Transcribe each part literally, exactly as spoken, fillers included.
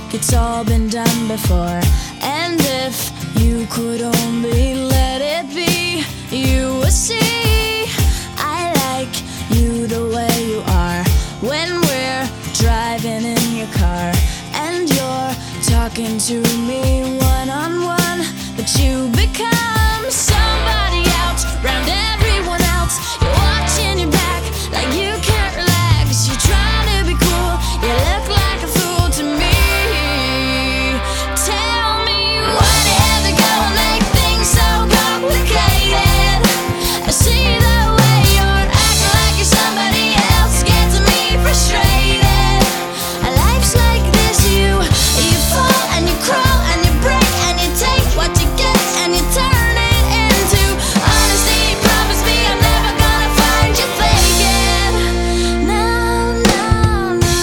it's all been done before. And if you could only let it be, you would see I like you the way you are. When we're driving in your car and you're talking to me one-on-one, but you become somebody else round everyone else. You're watching your back like you can't relax. You're trying to be cool, you look like a fool to me. Tell me why do you have to go and make things so complicated? I see the way you're acting like you're somebody else gets me frustrated. Life's like this, you you fall and you crawl and you break and you take what you get and you turn it into honesty. Promise me I'm never gonna find you faking. No, no, no.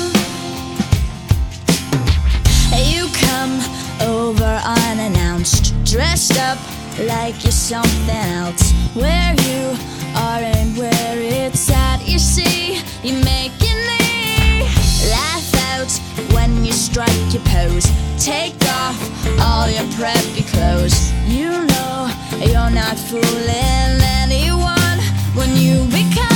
You come over unannounced, dressed up like you're something else. Where you are and where it's at, you see, you're making me laugh out when you strike your pose. Take off all your preppy clothes. You know you're not fooling anyone when you become